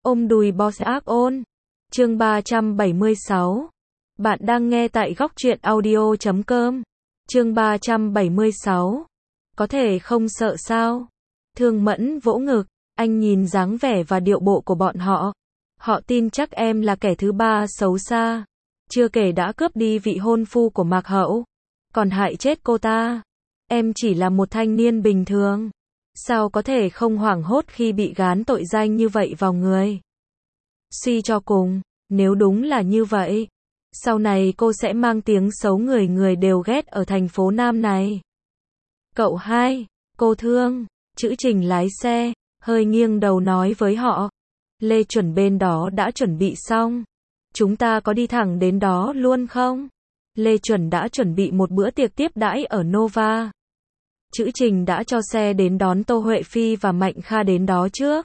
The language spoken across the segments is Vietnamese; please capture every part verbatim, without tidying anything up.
Ôm đùi boss ác ôn. Chương ba trăm bảy mươi sáu. Bạn đang nghe tại góc truyện audio chấm com. Chương ba trăm bảy mươi sáu. Có thể không sợ sao? Thương Mẫn vỗ ngực, anh nhìn dáng vẻ và điệu bộ của bọn họ. Họ tin chắc em là kẻ thứ ba xấu xa. Chưa kể đã cướp đi vị hôn phu của Mạc Hậu, còn hại chết cô ta. Em chỉ là một thanh niên bình thường. Sao có thể không hoảng hốt khi bị gán tội danh như vậy vào người? Suy cho cùng, nếu đúng là như vậy, sau này cô sẽ mang tiếng xấu người người đều ghét ở thành phố Nam này. Cậu hai, cô Thương, Chữ Trình lái xe, hơi nghiêng đầu nói với họ. Lê Chuẩn bên đó đã chuẩn bị xong. Chúng ta có đi thẳng đến đó luôn không? Lê Chuẩn đã chuẩn bị một bữa tiệc tiếp đãi ở Nova. Chữ Trình đã cho xe đến đón Tô Huệ Phi và Mạnh Kha đến đó trước.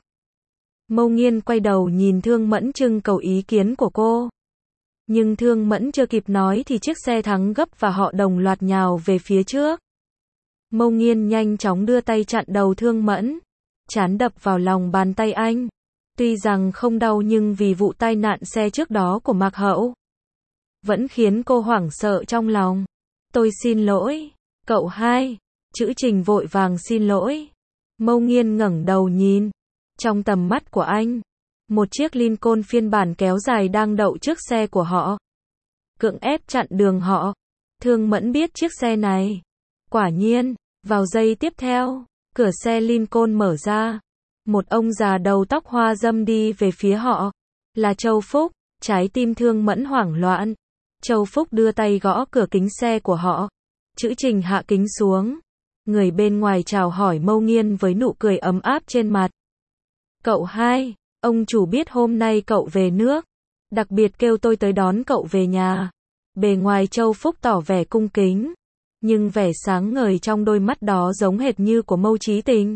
Mâu Nghiên quay đầu nhìn Thương Mẫn trưng cầu ý kiến của cô. Nhưng Thương Mẫn chưa kịp nói thì chiếc xe thắng gấp và họ đồng loạt nhào về phía trước. Mâu Nghiên nhanh chóng đưa tay chặn đầu Thương Mẫn, trán đập vào lòng bàn tay anh. Tuy rằng không đau nhưng vì vụ tai nạn xe trước đó của Mạc Hậu, vẫn khiến cô hoảng sợ trong lòng. Tôi xin lỗi, cậu hai. Chữ Trình vội vàng xin lỗi. Mâu Nghiên ngẩng đầu nhìn. Trong tầm mắt của anh, một chiếc Lincoln phiên bản kéo dài đang đậu trước xe của họ, cưỡng ép chặn đường họ. Thương Mẫn biết chiếc xe này. Quả nhiên, vào giây tiếp theo, cửa xe Lincoln mở ra. Một ông già đầu tóc hoa râm đi về phía họ. Là Châu Phúc. Trái tim Thương Mẫn hoảng loạn. Châu Phúc đưa tay gõ cửa kính xe của họ. Chữ Trình hạ kính xuống. Người bên ngoài chào hỏi Mâu Nghiên với nụ cười ấm áp trên mặt. Cậu hai, ông chủ biết hôm nay cậu về nước, đặc biệt kêu tôi tới đón cậu về nhà. Bề ngoài Châu Phúc tỏ vẻ cung kính, nhưng vẻ sáng ngời trong đôi mắt đó giống hệt như của Mâu Chí Tình,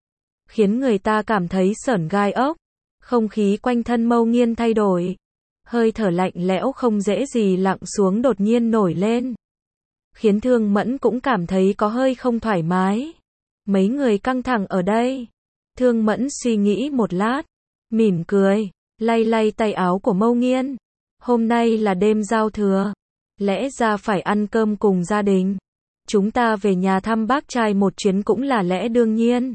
khiến người ta cảm thấy sởn gai ốc. Không khí quanh thân Mâu Nghiên thay đổi. Hơi thở lạnh lẽo không dễ gì lặng xuống đột nhiên nổi lên, khiến Thương Mẫn cũng cảm thấy có hơi không thoải mái. Mấy người căng thẳng ở đây. Thương Mẫn suy nghĩ một lát, mỉm cười, lay lay tay áo của Mâu Nghiên. Hôm nay là đêm giao thừa, lẽ ra phải ăn cơm cùng gia đình. Chúng ta về nhà thăm bác trai một chuyến cũng là lẽ đương nhiên.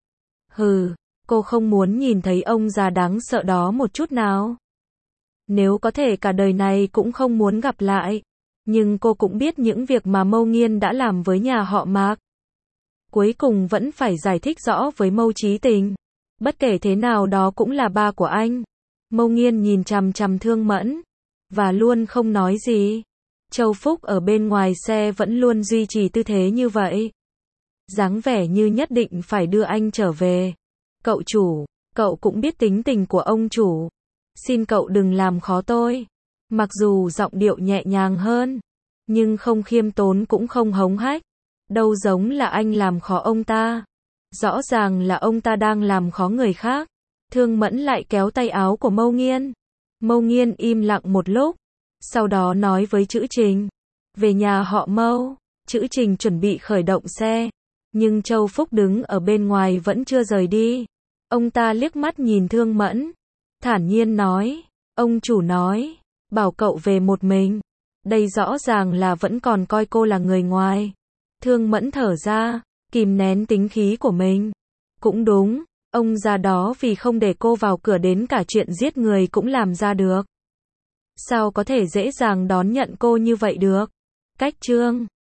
Hừ, cô không muốn nhìn thấy ông già đáng sợ đó một chút nào. Nếu có thể cả đời này cũng không muốn gặp lại. Nhưng cô cũng biết những việc mà Mâu Nghiên đã làm với nhà họ Mạc. Cuối cùng vẫn phải giải thích rõ với Mâu Chí Tình. Bất kể thế nào đó cũng là ba của anh. Mâu Nghiên nhìn chằm chằm Thương Mẫn, và luôn không nói gì. Châu Phúc ở bên ngoài xe vẫn luôn duy trì tư thế như vậy, dáng vẻ như nhất định phải đưa anh trở về. Cậu chủ, cậu cũng biết tính tình của ông chủ. Xin cậu đừng làm khó tôi. Mặc dù giọng điệu nhẹ nhàng hơn, nhưng không khiêm tốn cũng không hống hách. Đâu giống là anh làm khó ông ta. Rõ ràng là ông ta đang làm khó người khác. Thương Mẫn lại kéo tay áo của Mâu Nghiên. Mâu Nghiên im lặng một lúc, sau đó nói với Chữ Trình. Về nhà họ Mâu. Chữ Trình chuẩn bị khởi động xe, nhưng Châu Phúc đứng ở bên ngoài vẫn chưa rời đi. Ông ta liếc mắt nhìn Thương Mẫn, thản nhiên nói. Ông chủ nói, bảo cậu về một mình. Đây rõ ràng là vẫn còn coi cô là người ngoài. Thương Mẫn thở ra, kìm nén tính khí của mình. Cũng đúng, ông già đó vì không để cô vào cửa đến cả chuyện giết người cũng làm ra được. Sao có thể dễ dàng đón nhận cô như vậy được? Cách chương